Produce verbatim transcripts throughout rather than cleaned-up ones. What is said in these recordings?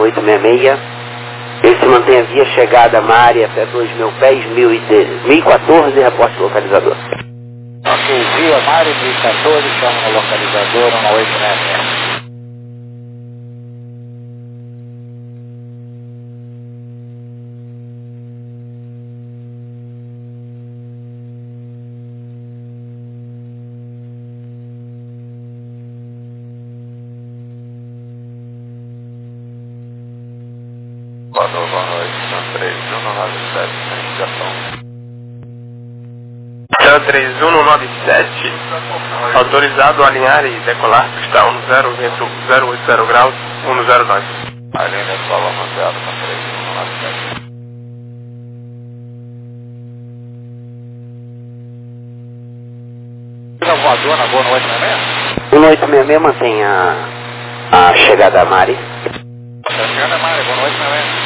oito seis seis. Ele se mantém a via chegada a Mari até dois mil pés, mil e quatorze, reporte localizador. Ok, via Mari, mil e quatorze, chama o localizador um oito seis seis. Boa noite, Sam três um nove sete, investigação. Sam três um nove sete, autorizado a alinhar e decolar, pista um zero, vento zero oito zero graus, um zero dois. Alinha a escola manteada, Sam três um nove sete. Voador na boa no oito seis seis? um oito seis seis mantém a, a chegada a Mari. Tá chegando a Mari, boa noite, seis seis.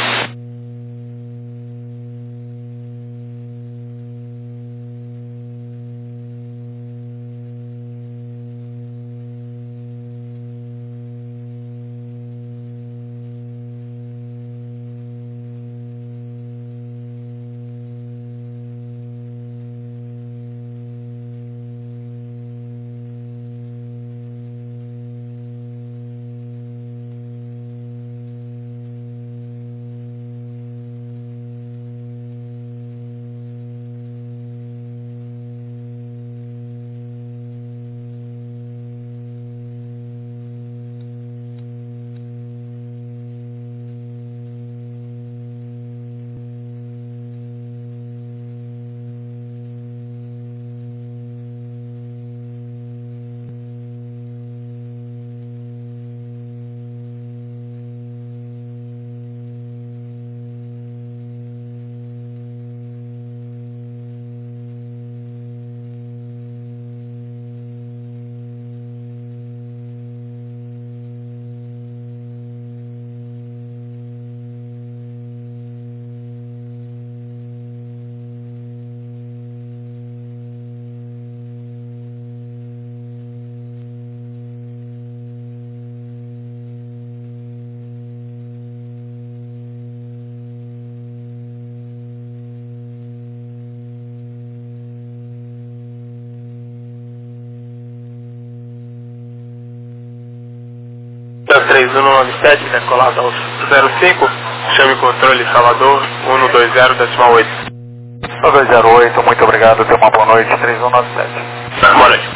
três um nove sete, decolado aos zero cinco, chame controle Salvador, um dois zero, decimal oito. um dois zero oito, muito obrigado, tenha uma boa noite, três um nove sete. Boa noite.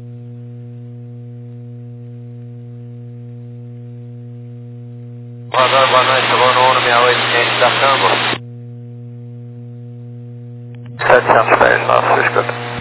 Voador, boa noite, chegou no um seis oito, ciente da Cambo. setecentos pés, nossa, escuta.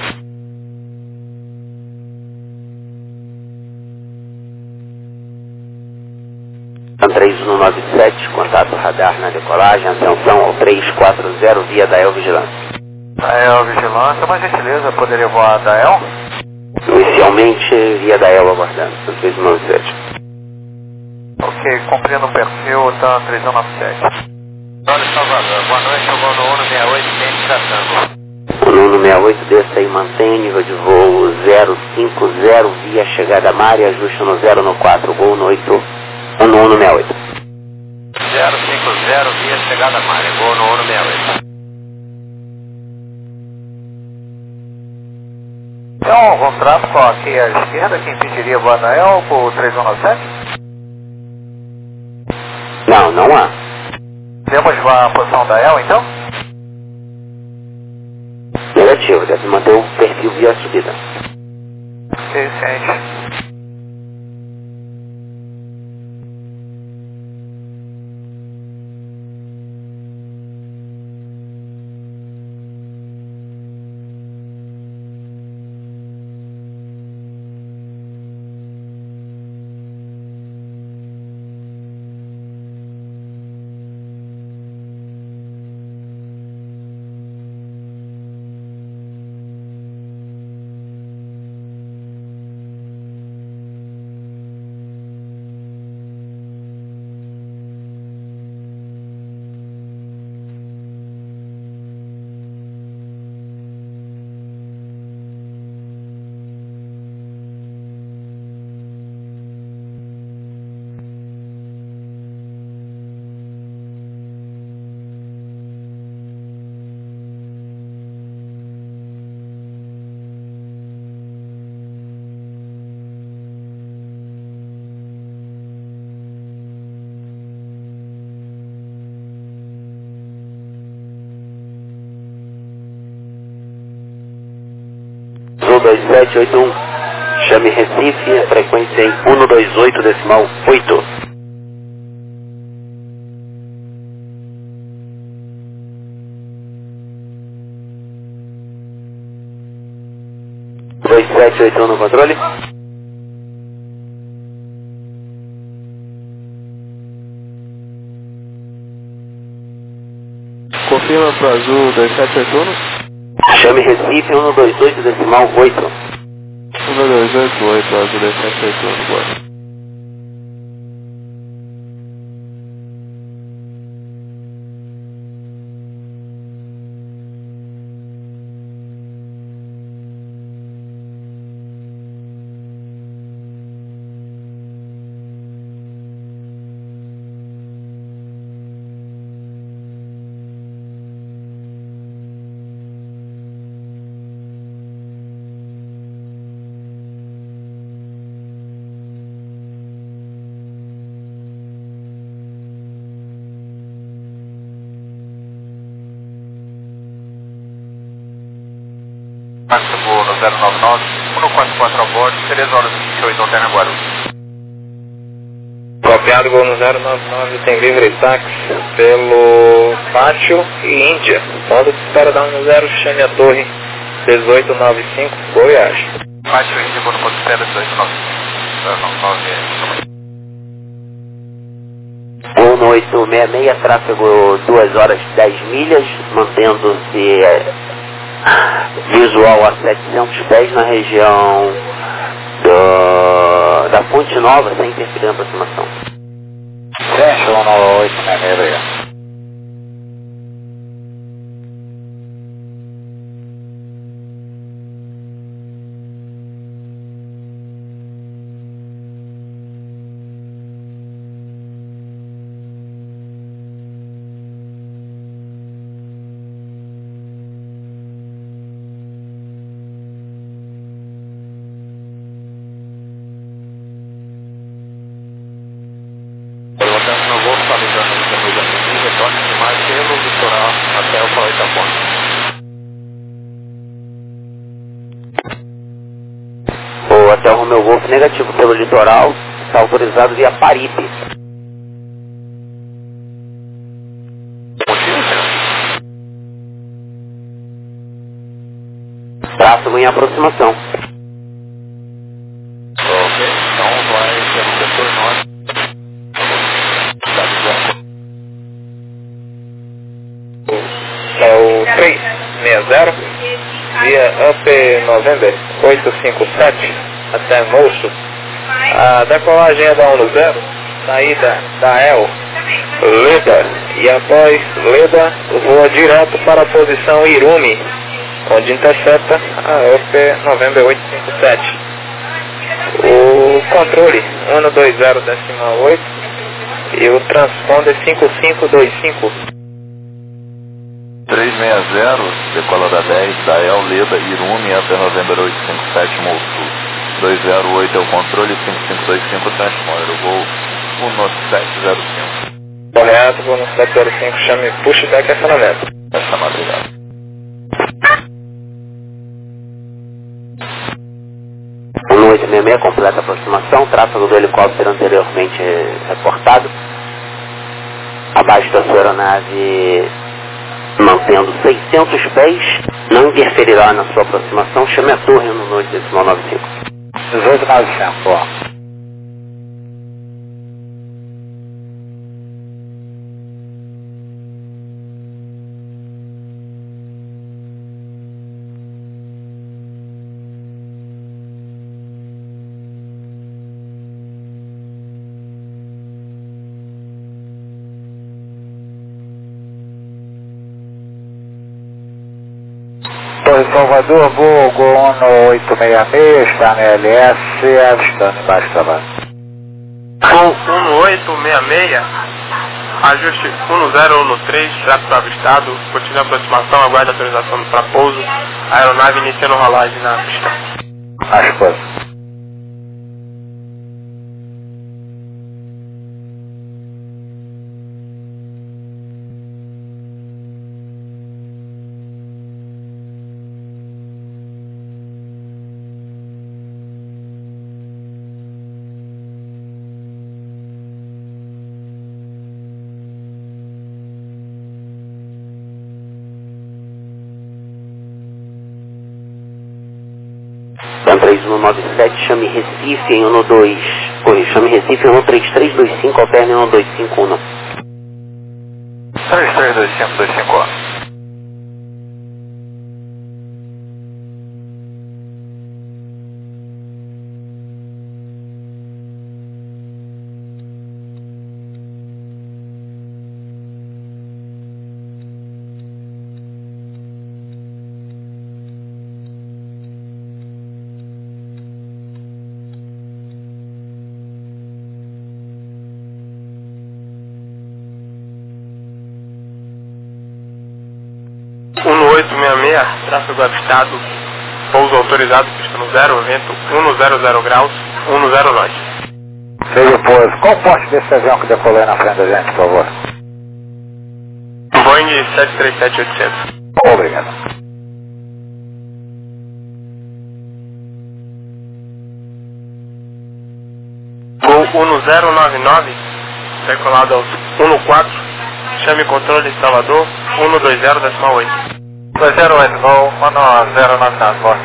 três um nove sete, contato radar na decolagem, atenção ao três quatro zero via Dael Vigilância. Dael Vigilância, uma gentileza, poderia voar a Dael? Inicialmente via Dael aguardando, três um nove sete. Ok, cumprindo o perfil, tá três um nove sete. Olha, Salvador, boa noite, chegou no um seis oito, ciente da Cambo. No um seis oito, desça e mantém nível de voo zero cinco zero via chegada a Mari, ajuste no zero no quatro, gol no oito. um no um seis oito. zero cinco zero, via chegada a Mari, voo no um seis oito. Tem algum tráfego aqui à esquerda que impediria voar da El por três um nove sete? Não, não há. Temos voar a posição da El então? Negativo, deve manter o perfil via subida. Ok, ciente. um dois sete oito um. Chame Recife, frequência em um dois oito decimal oito. dois sete oito um no controle. Confirma pro Azul dois sete oito um. Chame Recife um dois oito decimal oito. um dois oito oito, Azul dois sete oito um, bora. Máximo no zero nove nove, um quatro quatro a bordo, três horas e vinte e oito, Alterna Guarulhos. Copiado, gol no zero nove nove, tem livre táxi pelo Pátio e Índia. Ponto de espera da um zero, chame a torre dezoito noventa e cinco, Goiás. Pátio Índia, vou no ponto de espera dezoito noventa e cinco, zero nove nove. um no oito seis seis, tráfego duas horas e dez milhas, mantendo-se é, visual a setecentos pés na região do, da Fonte Nova, sem interferir na aproximação. Centro um no oito seis seis. Colocando no voo, atualizando o caminho da Avenida, retorne de mais pelo litoral até o Paulo Itapona. O Hotel Romeu Golf negativo pelo litoral, está autorizado via Paripe. Tráfego em aproximação. Ok, então vai pelo setor norte. É o três seis zero, via Up November oito cinco sete, até Moço. A decolagem é da um zero, saída da E L, Leda, e após Leda, voa direto para a posição Irumi, onde intercepta a Up November oito cinco sete. O controle um dois zero decimal oito e o transponder cinco cinco dois cinco. três seis zero, decola da dez, da El Leda, Irumi, até November oito cinco sete, Mosul. dois zero oito é o controle, cinco cinco dois cinco, transponder, o voo um sete zero cinco. Correto, voo no sete zero cinco, chame pushback e acionamento. Essa madrugada. um oito seis seis, completa aproximação, tráfego do helicóptero anteriormente reportado. Abaixo da sua aeronave, mantendo seiscentos pés, não interferirá na sua aproximação, chame a torre no oito decimal nove cinco. dezoito noventa e cinco, ó. Torre Salvador, voo Gol um no oito seis seis, está no L S, avistando embaixo da base. Gol um no oito seis seis, ajuste um zero um três, tráfego avistado, continua a aproximação, aguarde autorização para pouso, a aeronave iniciando rolagem na pista. Aspas. Então três um nove sete, chame Recife em um dois. Corrija, chame Recife em um três três dois cinco, alterne em um dois cinco um. três três dois cinco dois cinco um. um oito seis seis, tráfego avistado, pouso autorizado, pista no zero, vento cento graus, cento nós. Veio pouso. Qual o poste desse avião que decolou aí na frente da gente, por favor? Boeing sete três sete oitocentos. Obrigado. Gol um zero nove nove, decolado aos um quatro, chame controle de Salvador, um dois zero decimal oito. dois zero oito, voo um zero nove nove, boa.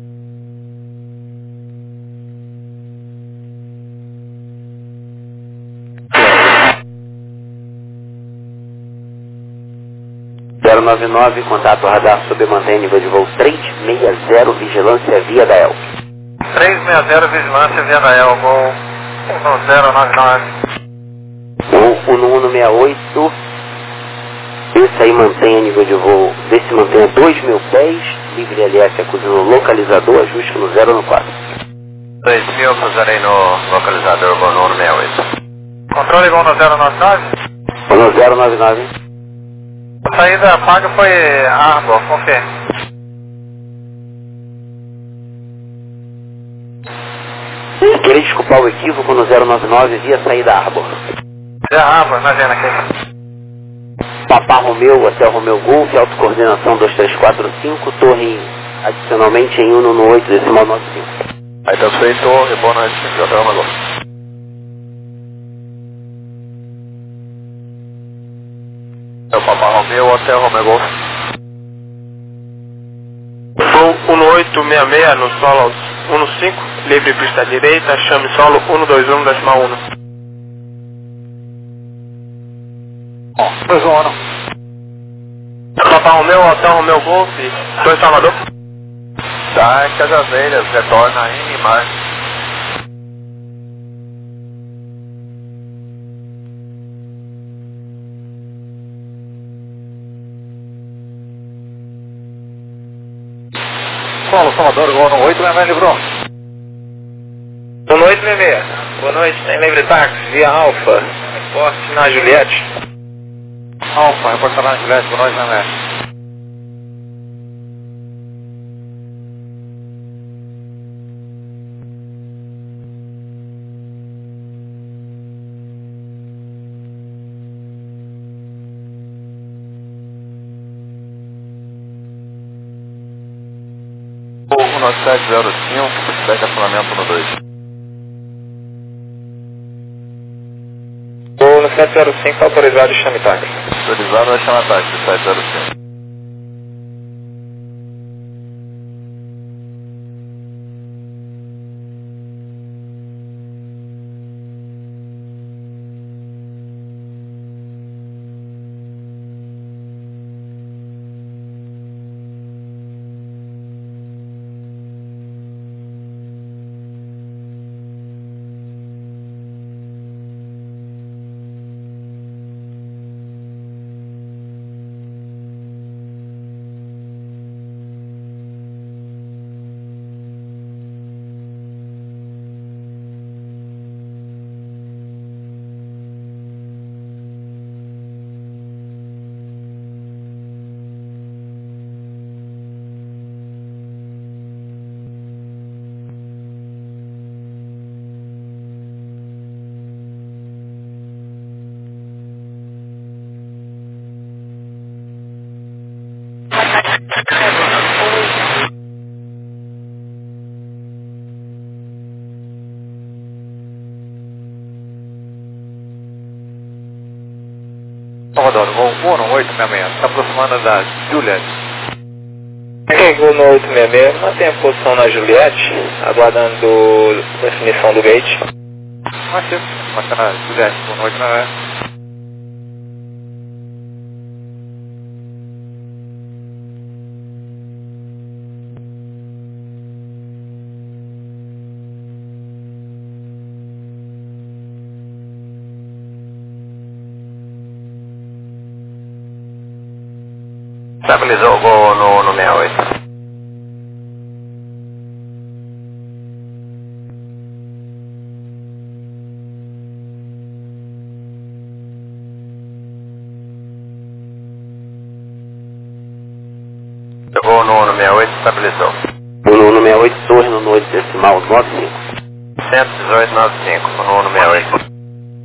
zero nove nove, contato radar sob mantém nível de voo três seis zero, vigilância via da E L. três seis zero, vigilância via da E L, voo um zero nove nove. Voo um um seis oito, esse aí mantém a nível de voo, desse mantém a dois mil pés, livre L F acusando o localizador, ajuste no zero quatro. dois mil, cruzarei no localizador, voo no um seis oito. Controle voo no zero nove nove. Voo no zero nove nove. A saída paga foi Arbor, confirme. Queria desculpar o equívoco no zero nove nove via saída Arbor. É Arbor, imagina aqui. Papá Romeu, Hotel Romeu Golf, autocoordenação dois três quatro cinco, torre adicionalmente em um um oito decimal nove cinco. Aí tá feito, e boa noite, Hotel Romeu Golf. É o Papá Romeu, Hotel Romeu Golf. Voo um oito seis seis no solo aos um cinco, livre pista à direita, chame solo um dois um decimal um. dois um um. Papá Romeu, Hotel Romeu Golf, dois Salvador. Tá, em Casas Velhas, retorna aí em março. Solo, Salvador, voo no oito seis seis, livrou. um oito seis seis, boa noite, tem livre táxi, via Alfa, reporte na Juliette. Alfa, reportar na Juliette, boa noite, né? um nove sete zero cinco, decacionamento no dois. Voo no sete zero cinco, autorizado e chame táxi. Autorizado é chamar táxi, sete zero cinco. Salvador, voo um oito seis seis, está aproximando da Juliette. Ok, Vou no oito seis seis, mantém a posição na Juliette, aguardando definição do gate. Mantém, mantém na Juliette, boa noite, não é? Estabilizou o gol no, no sessenta e oito. Gol no, no sessenta e oito, estabilizou. O no, no sessenta e oito, turno no oito decimal nove cinco. cento e dezoito noventa e cinco, no, no sessenta e oito.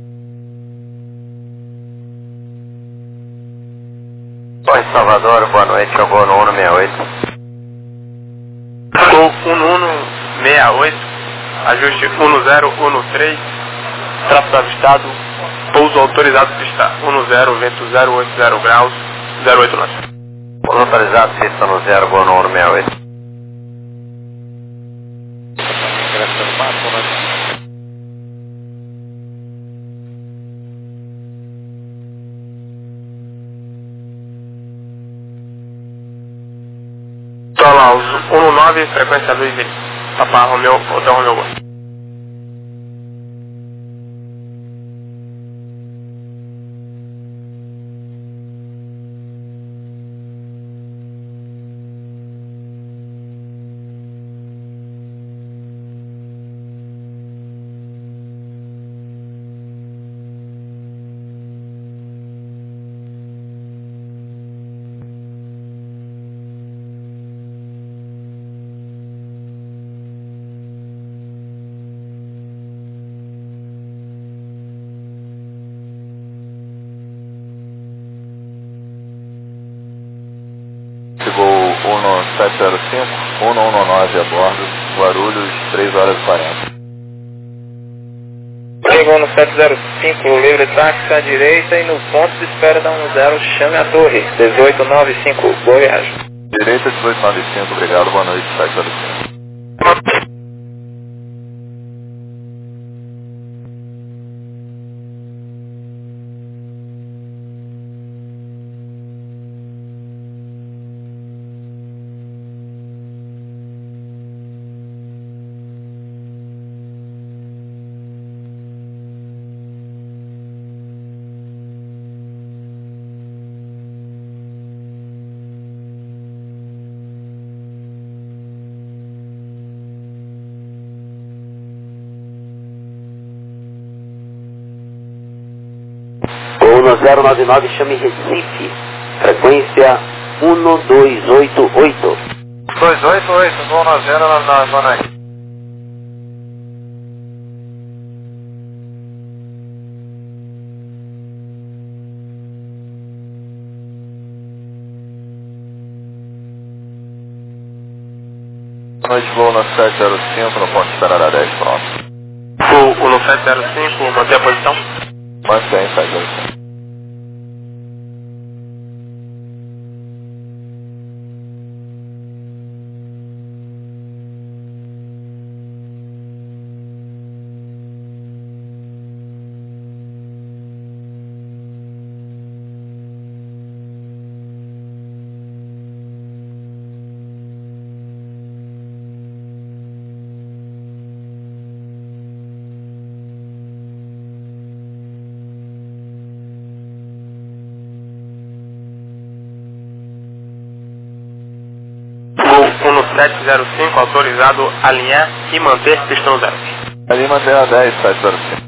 Oi, Salvador, boa noite, jogou no um sessenta e oito. Gol um um seis oito, ajuste um zero um três, tráfego avistado, pouso autorizado pista um zero, vento zero oito zero graus, zero oito nove. Pouso autorizado pista no zero, gol no um sessenta e oito. Solaus um nove, frequência Luiz Papa Romeu, Hotel Romeu Gol. Chegou um sete zero cinco, um um nove a bordo, Guarulhos, três horas e quarenta. Chegou no sete zero cinco, livre táxi à direita e no ponto de espera da um zero, chame a torre, dezoito noventa e cinco, boa viagem. Direita dezoito noventa e cinco, obrigado, boa noite, sete zero cinco. No zero nove nove, chame Recife, frequência um dois oito oito. dois oito oito, gol na zero na, na zona aí. Boa noite, voo no sete zero cinco, no ponto de esperar a dez, pronto. Gol no sete zero cinco, manter a posição. Mantém, sete zero cinco. um sete zero cinco, autorizado alinhar e manter pistão zero. Ali mantém a dez, sete zero cinco.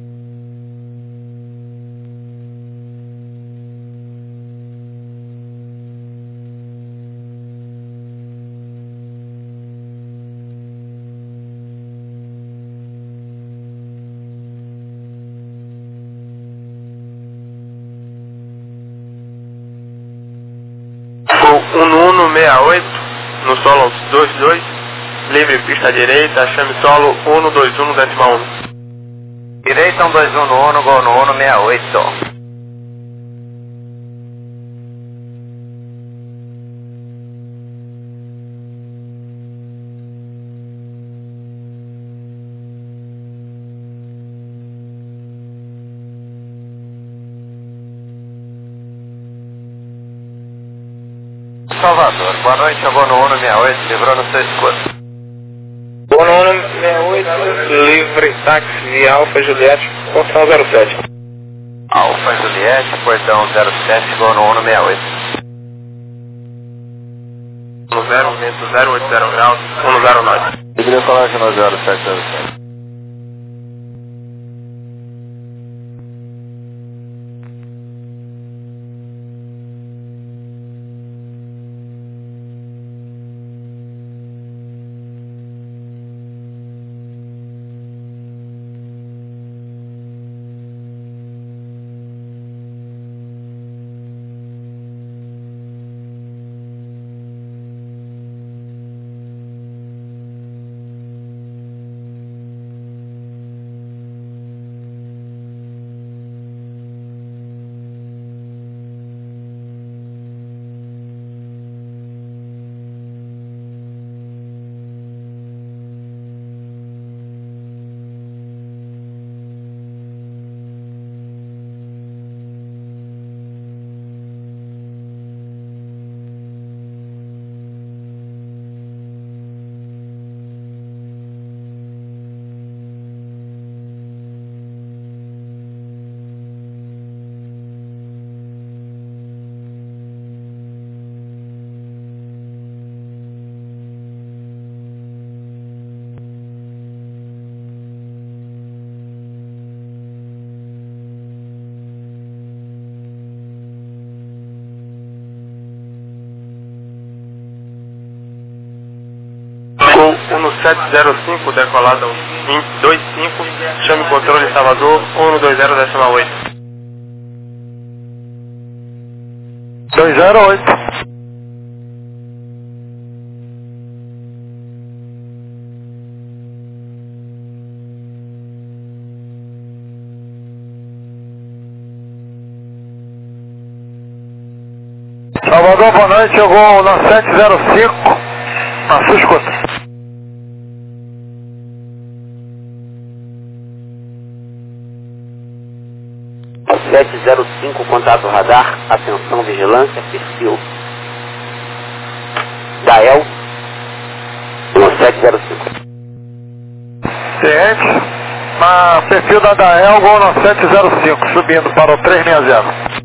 um um seis oito, no solo dois dois, livre pista direita, chame solo um dois um, decimal um. Direita um dois um no um, gol no um sessenta e oito. Salvador. Boa noite, chegou no Uno sessenta e oito, livrou no seu escudo. Boa no Uno sessenta e oito, livre táxi via Alfa Juliette, portão zero sete. Alfa Juliette, portão zero sete, chegou no Uno sessenta e oito. um zero, vento zero oito zero graus, um zero nove. Eu queria falar que no zero sete zero sete. Uno sete zero cinco, decolada dois cinco, chame controle Salvador, um dois zero décima oito. dois zero oito. Salvador, boa noite, chegou na sete zero cinco, na sua escuta. sete zero cinco, contato radar, atenção, vigilância, perfil Dael sete zero cinco. Ciente, na perfil da Dael, gol no sete zero cinco, subindo para o três seis zero.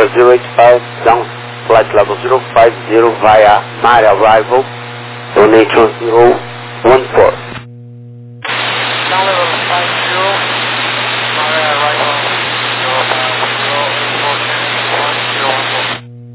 Tower zero eight five, down flight level zero five zero via Mare arrival, donation zero one four. Down level five zero, Mare arrival, zero eight four, one zero one four.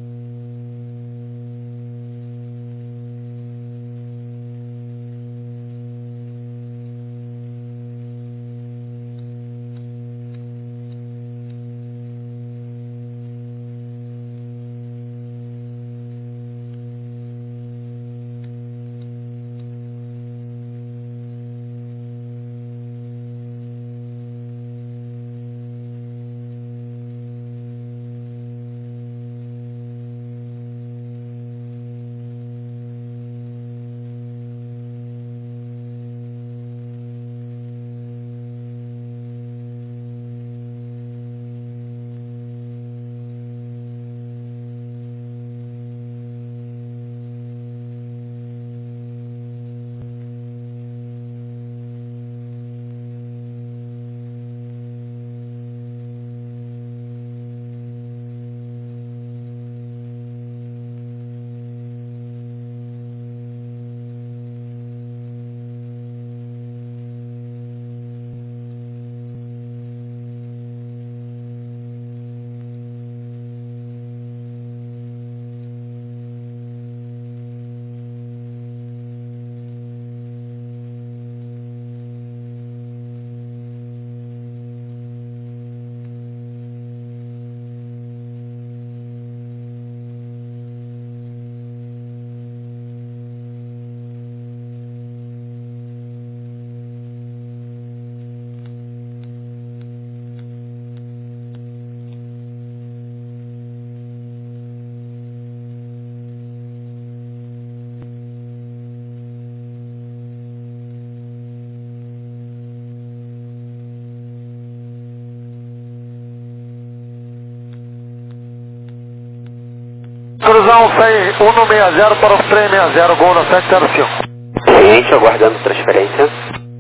Cruzão seis um seis zero para o três seis zero, Gol no sete zero cinco. Cliente aguardando transferência.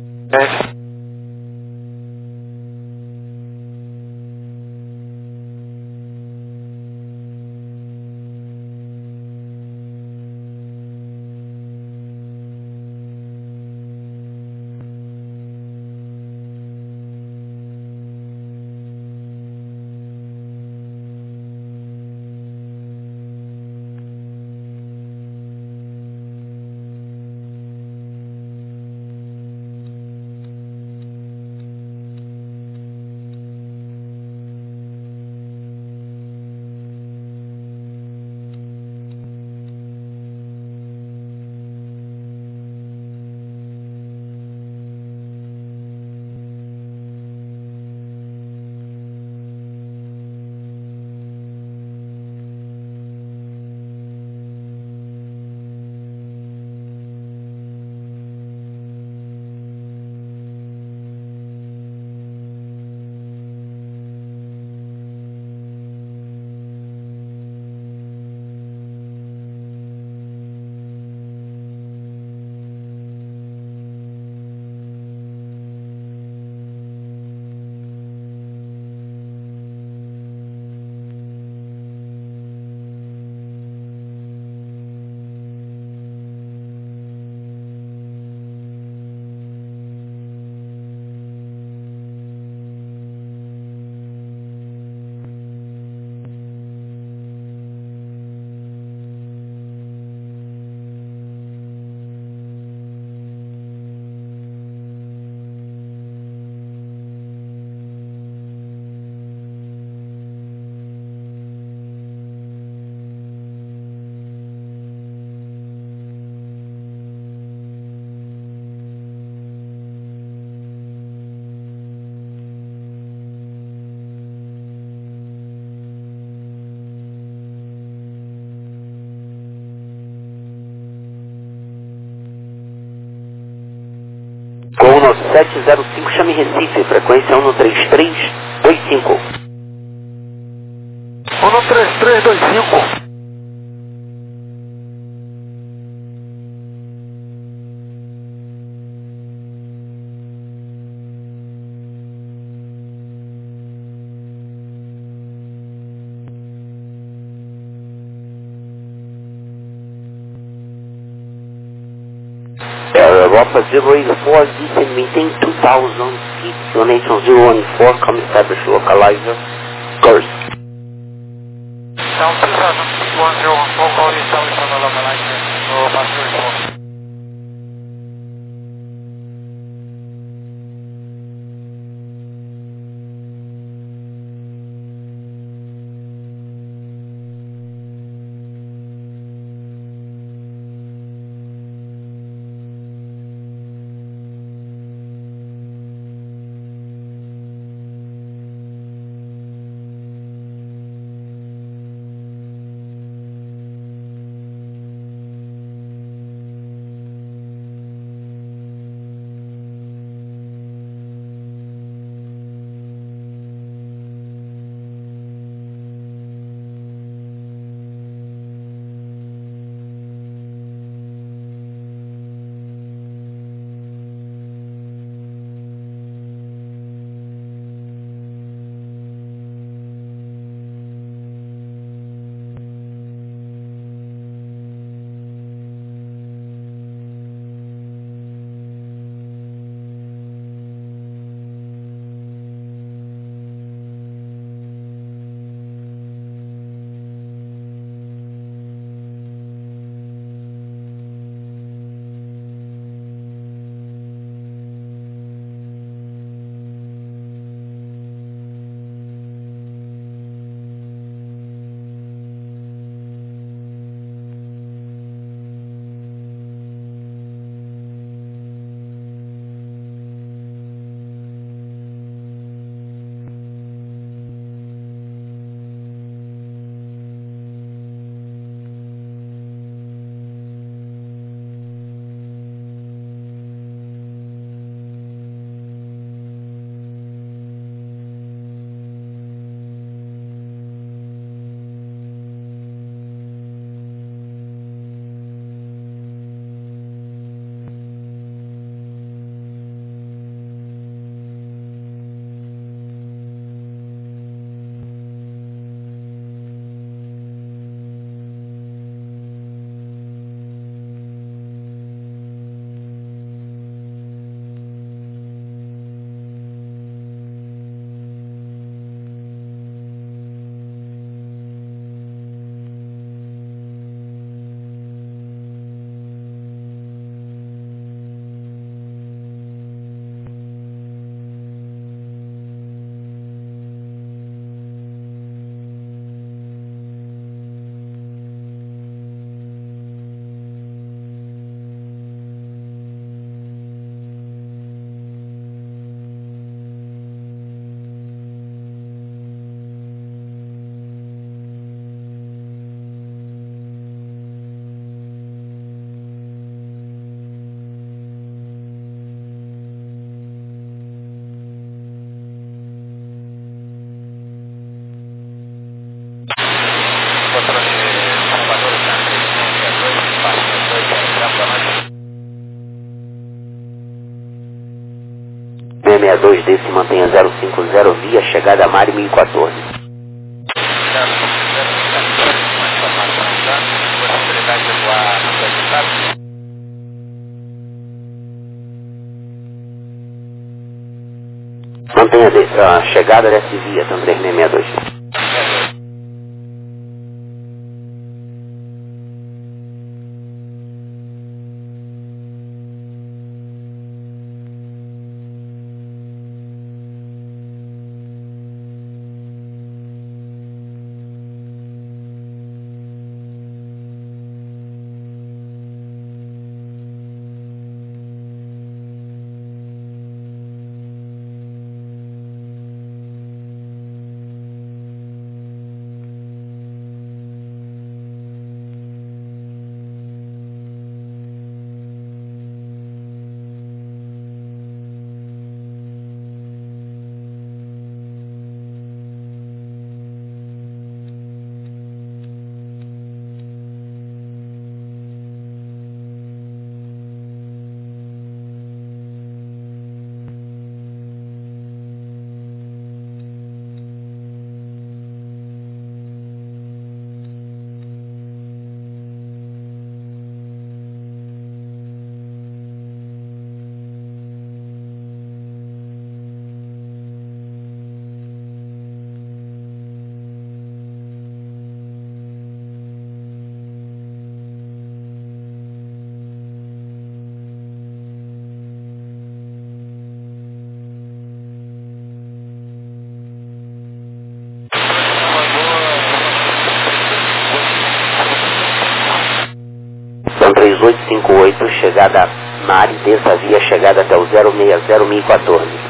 É. Gol no sete zero cinco, chame Recife, frequência um três três dois cinco. um três três dois cinco. Europa zero eight four, descend maintain two thousand feet, donation zero one four, come establish localizer, Kursk. Então, two thousand feet, one zero one four, call you establish on the localizer, Europa zero eight four. seis seis dois D se mantenha zero cinco zero via chegada a Mari mil e quatorze. Mantenha a chegada dessa via, então três seis seis dois. dezoito cinquenta e oito, chegada Mari, dessa via, chegada até o zero seis zero mil e quatorze.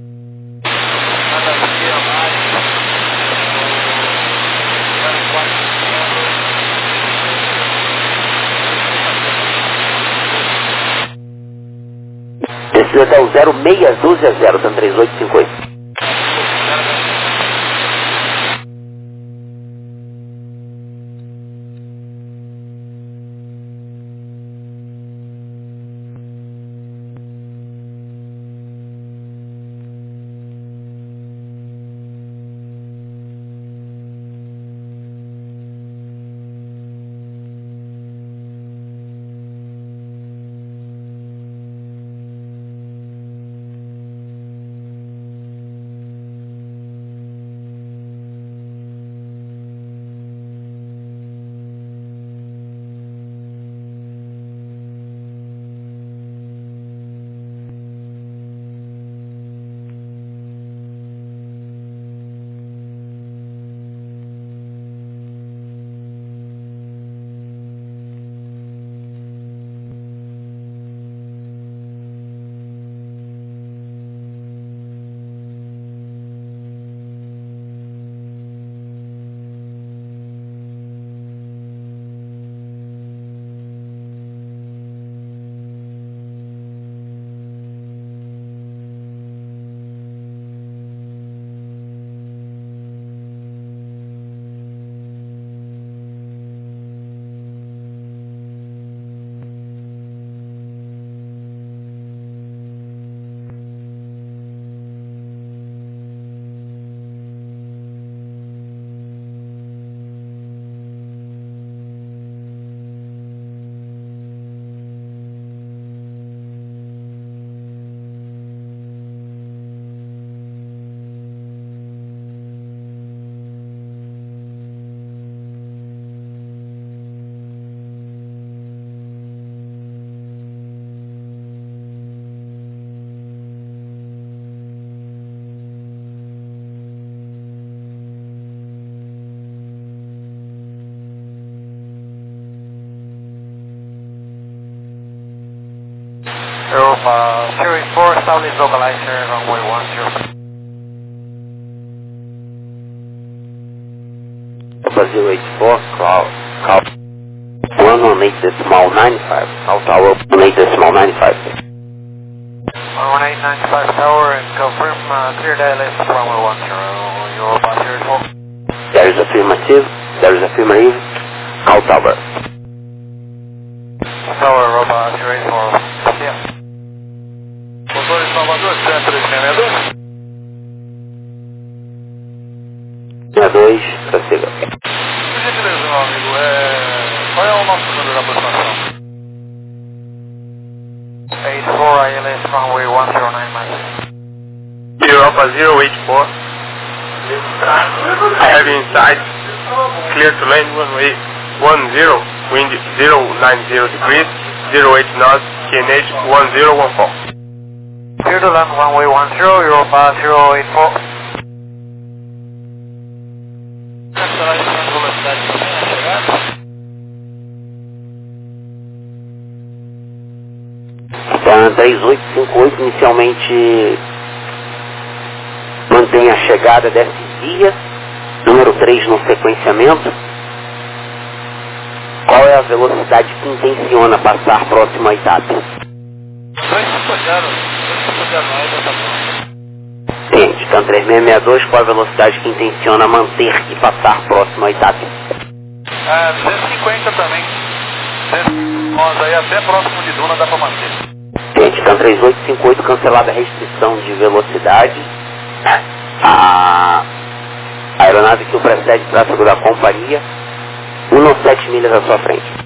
Descida até o zero seis um dois zero, então três oito cinco oito. Europa zero eight four, establish localizer, runway one zero. Europa zero eight four, call, call one one eight decimal nine five, call tower one eight decimal nine five. one one eight nine five tower, and confirm uh, clear D L S runway one zero, Europa zero eight four. There is affirmative, there is affirmative, call tower. Tower, Europa zero eight four, yeah. Motor de Salvador, três seis dois. sessenta e dois, prossiga. Por gentileza, meu amigo, é... qual é o nosso número de aproximação? eight four, I L S runway one zero nine miles. Europa zero eight four. I have inside, clear to land runway one zero, wind zero nine zero degrees, zero eight knots, Q N H one zero one four. Clear to land runway one zero, Europa zero eight four. Então, três oito cinco oito, inicialmente mantém a chegada dessa via, número três no sequenciamento. Qual é a velocidade que intenciona passar próximo à etapa? dois cinco zero, dois cinco zero nove, tá bom. Entende, então três seis seis dois, qual a velocidade que intenciona manter e passar próximo à etapa? É, duzentos e cinquenta também. Nós aí até próximo de Duna dá pra manter. Entende, então três oito cinco oito, cancelada a restrição de velocidade. A aeronave que o precede tráfego da companhia, um a sete milhas à sua frente.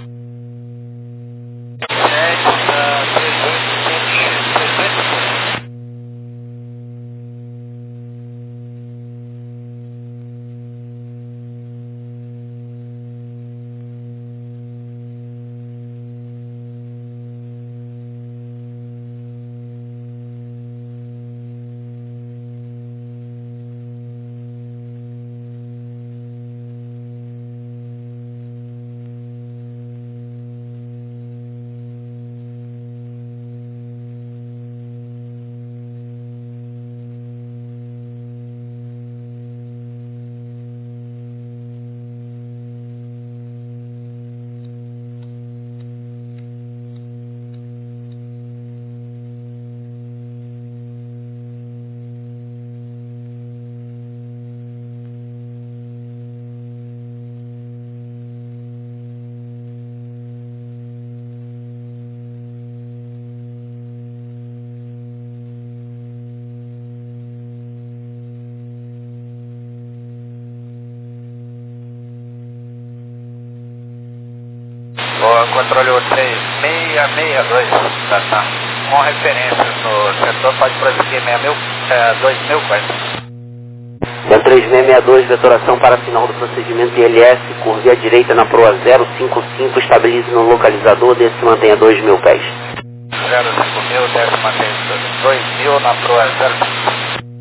controle três seis seis dois, tá, tá. Com referências no setor, pode prosseguir seis mil, é, dois mil quatro. Centro três seis seis dois, detonação para final do procedimento I L S, curve à direita na proa zero cinco cinco, estabilize no localizador, desce e mantenha dois mil pés. zero cinco mil, desce e mantenha dois mil na proa zero cinco.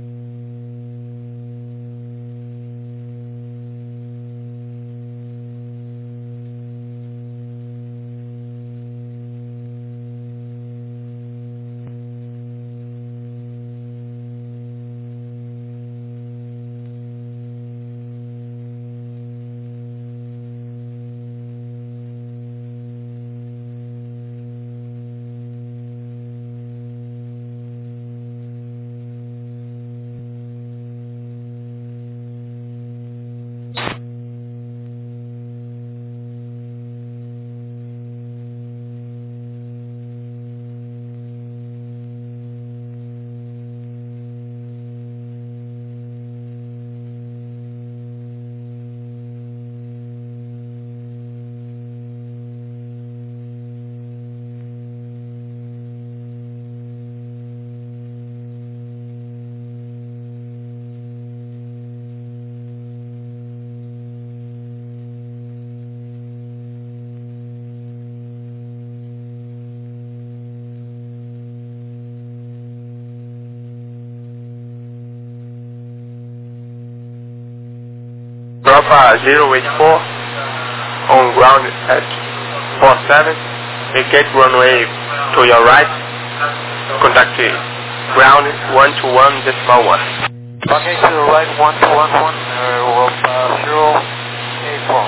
Alpha zero eight four on ground at four seven, indicate runway to your right, contact ground one two one decimal one. Okay, to the right one two one one, uh, Alpha zero eight four.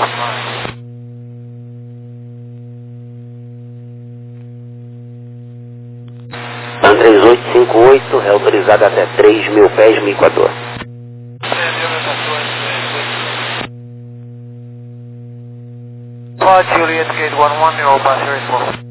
TAM três oito cinco oito, é autorizado até três mil pés no Equador. Flight Juliet Gate one one, Alpha zero eight four.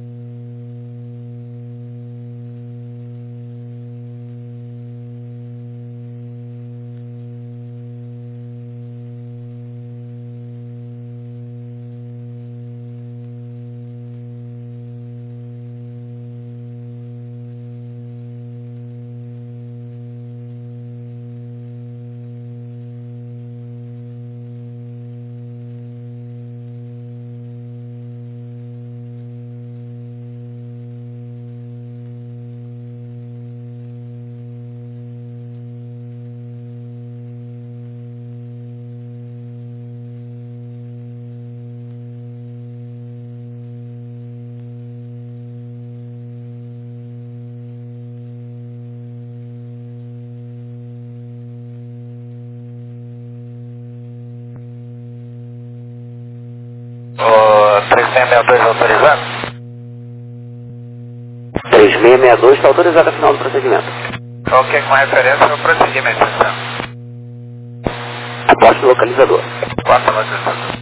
três seis seis dois autorizado? três seis seis dois está autorizado a final do procedimento. Ok, com referência ao procedimento, então. Aposte o localizador. Quarta localização.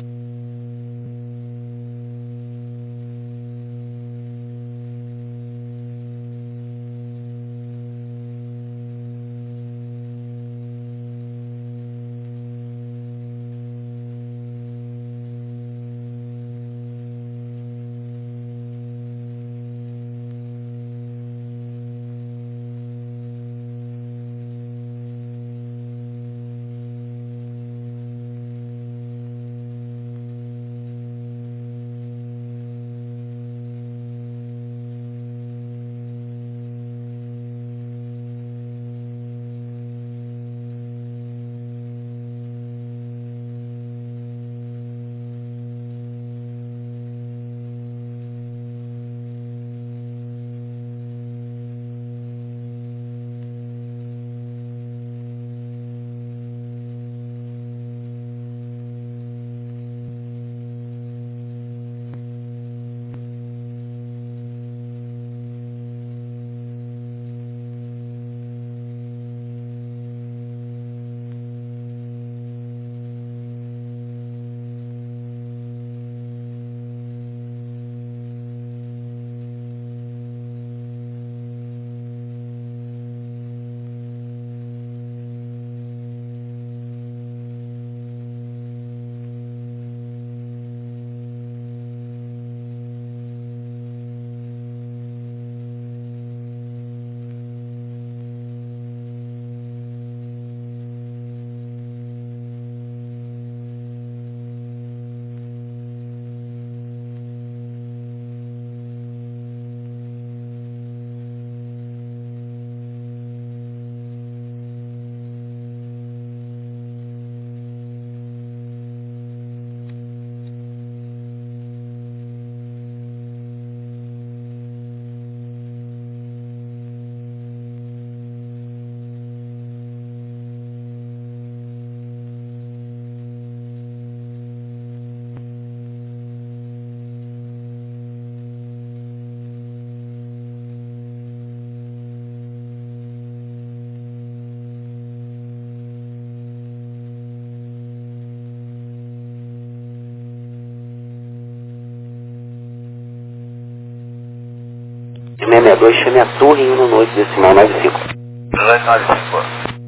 seis seis dois, chame a torre em um no oito decimal nove cinco. dezoito nove cinco.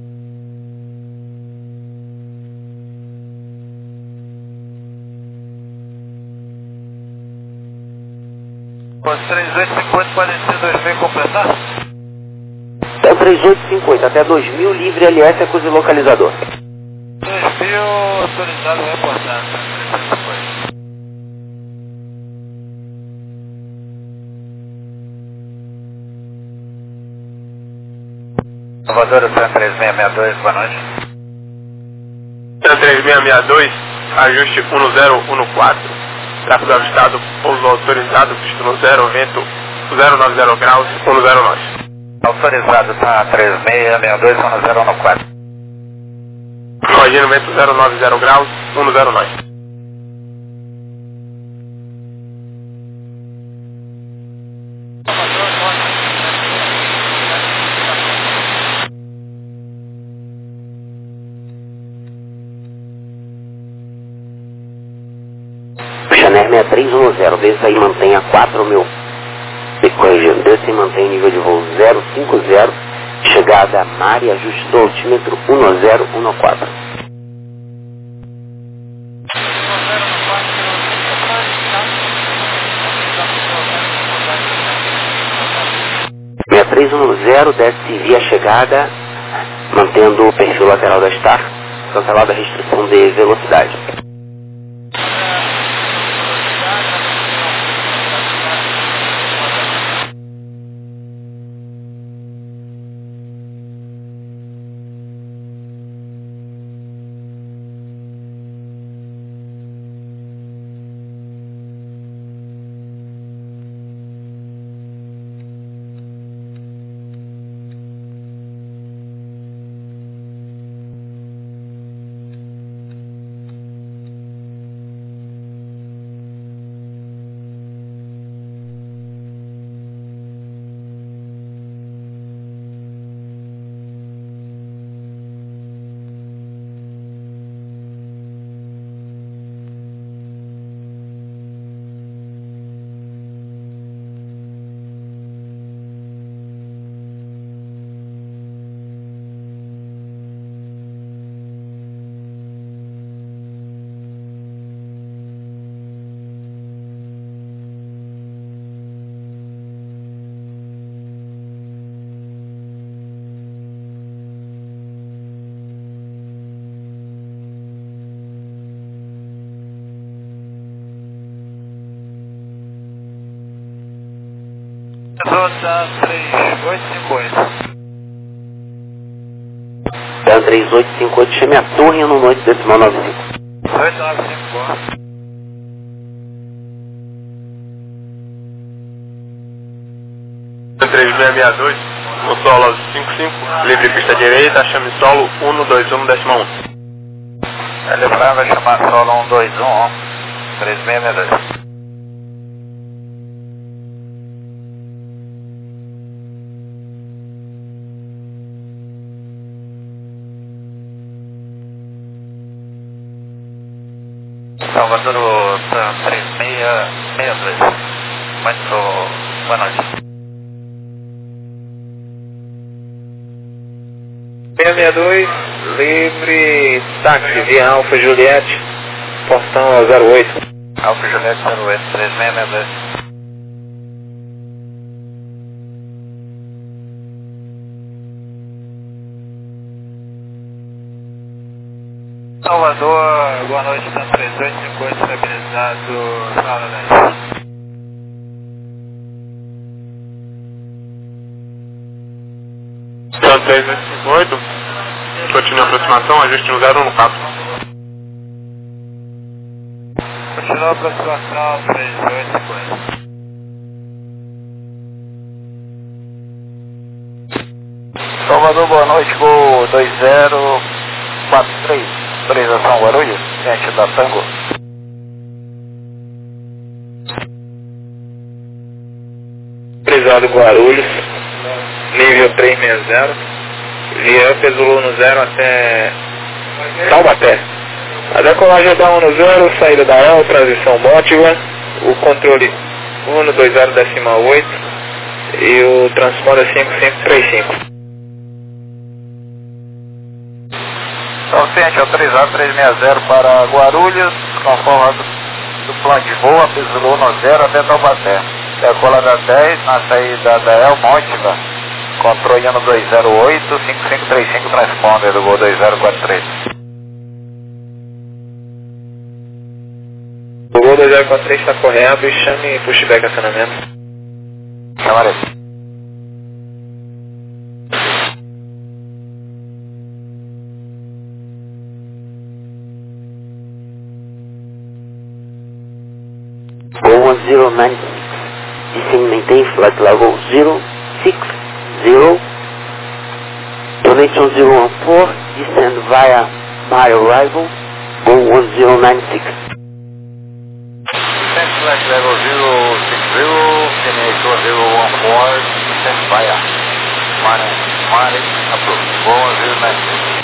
Os três oito cinco oito podem ser dois mil completar? É o três oito cinco oito, até dois mil, livre L S, acusa o localizador. dois mil, autorizado reportado. Salvador, o três seis seis dois, boa noite. três seis seis dois, ajuste um zero um quatro, tráfego avistado, pouso autorizado, pista no zero, vento zero nove zero graus, um zero nove. Autorizado, tá, três seis seis dois, um zero um quatro. Imagina vento zero nove zero graus, um zero nove. Chanel seis três um zero, desde aí mantenha quatro mil. Corrigindo, desde aí mantém nível de voo zero cinco zero, chegada a mar e ajuste do altímetro um zero um quatro. seis três um zero, desce via chegada, mantendo o perfil lateral da Star, cancelada a restrição de velocidade. Rota três oito cinco oito. Dan três oito cinco oito, chame a torre no oito decimal nove cinco. oito nove cinco. três seis seis dois, no solo cinco cinco, livre pista direita, chame solo um dois um decimal um. Ele vai chamar solo um dois um, três seis seis dois. Salvador, o três seis seis dois. Muito boa noite. seis seis dois, livre táxi via Alfa Juliette, portão zero oito. Alfa Juliette zero oito, três seis seis dois. Salvador, boa noite, tá três oito cinco oito, estabilizado, sala dez. Dan três oito cinco oito, continua a aproximação, ajuste no zero um quatro. Continua a aproximação, três oito cinco oito. Salvador, boa noite, voo dois zero quatro três, autorização Guarulhos, frente da Tango. Autorizado Guarulhos, nível três seis zero, via Pesulou no zero até Taubaté. A decolagem da um no zero, saída da El, transição Mótiva, o controle um dois zero decimal oito, e o transponder cinco cinco três cinco. Oficiante, autorizado trezentos e sessenta para Guarulhos, conforme do, do plano de voo, apisulou no zero até Taubaté. Decolada dez, na saída da El Monte, controle ano dois zero oito, cinco cinco três cinco, transponder do voo dois zero quatro três. O voo dois zero quatro três está correto e chame pushback acionamento. Chamarei. Go one zero nine six. Descend maintain flight level zero six zero. Donation zero one four. Descend via my arrival. Go one zero nine six. Descend flight level zero six zero, donation zero one four, descend via Mari, Mari, approved. Go one zero nine six.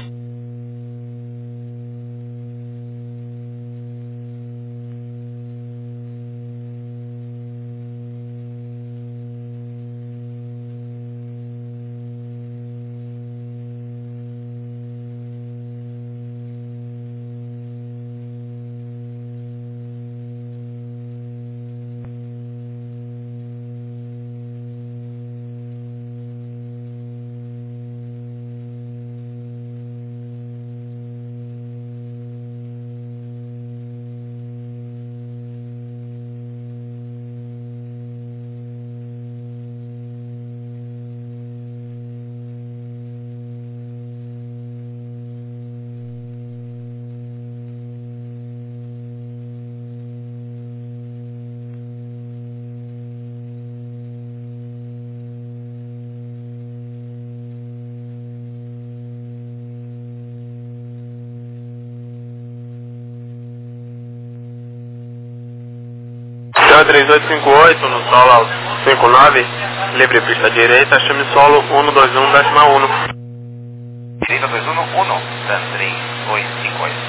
três oito cinco oito no solo cinco nove, livre pista direita, chame solo um dois um décima um. Direita dois um um, Dan três oito cinco oito.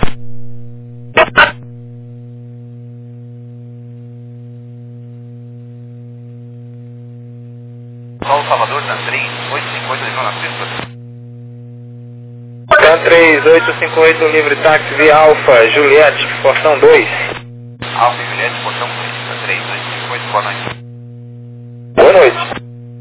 Solo Salvador, Dan três oito cinco oito, na pista. Dan três oito cinco oito, livre táxi via Alfa, Juliette, portão dois. Alfa e Juliette, portão dois, Dan três oito cinco oito, boa noite. Boa noite.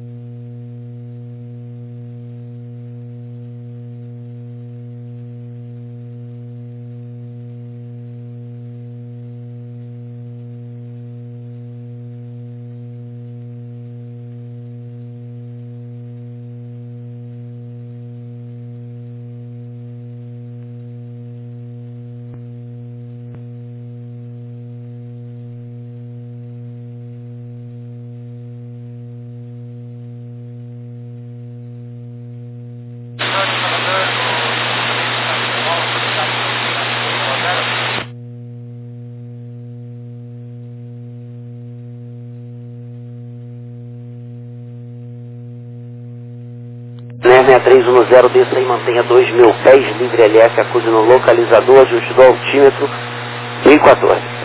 seis três um zero, desça e mantenha dois mil pés, livre L S, acuse no localizador, ajuste do altímetro, mil e quatorze.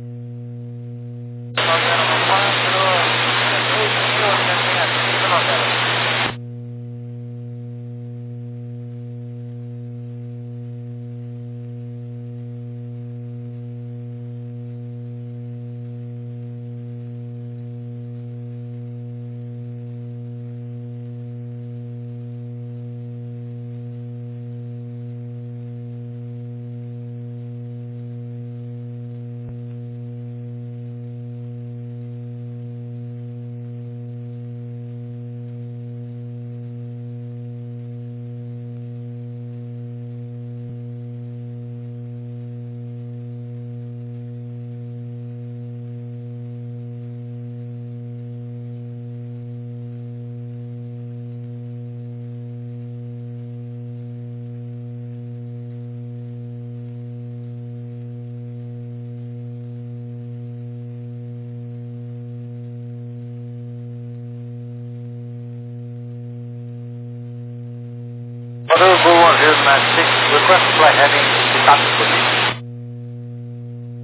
Order Go one zero nine six, request flight heading departure position.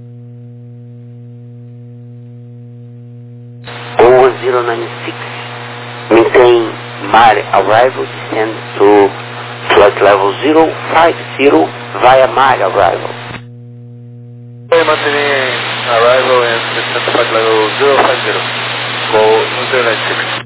Go one zero nine six, Maintain Mare arrival, descend to flight level zero five zero via Mare arrival. Maintaining arrival and descent to flight level zero five zero. Go zero nine six.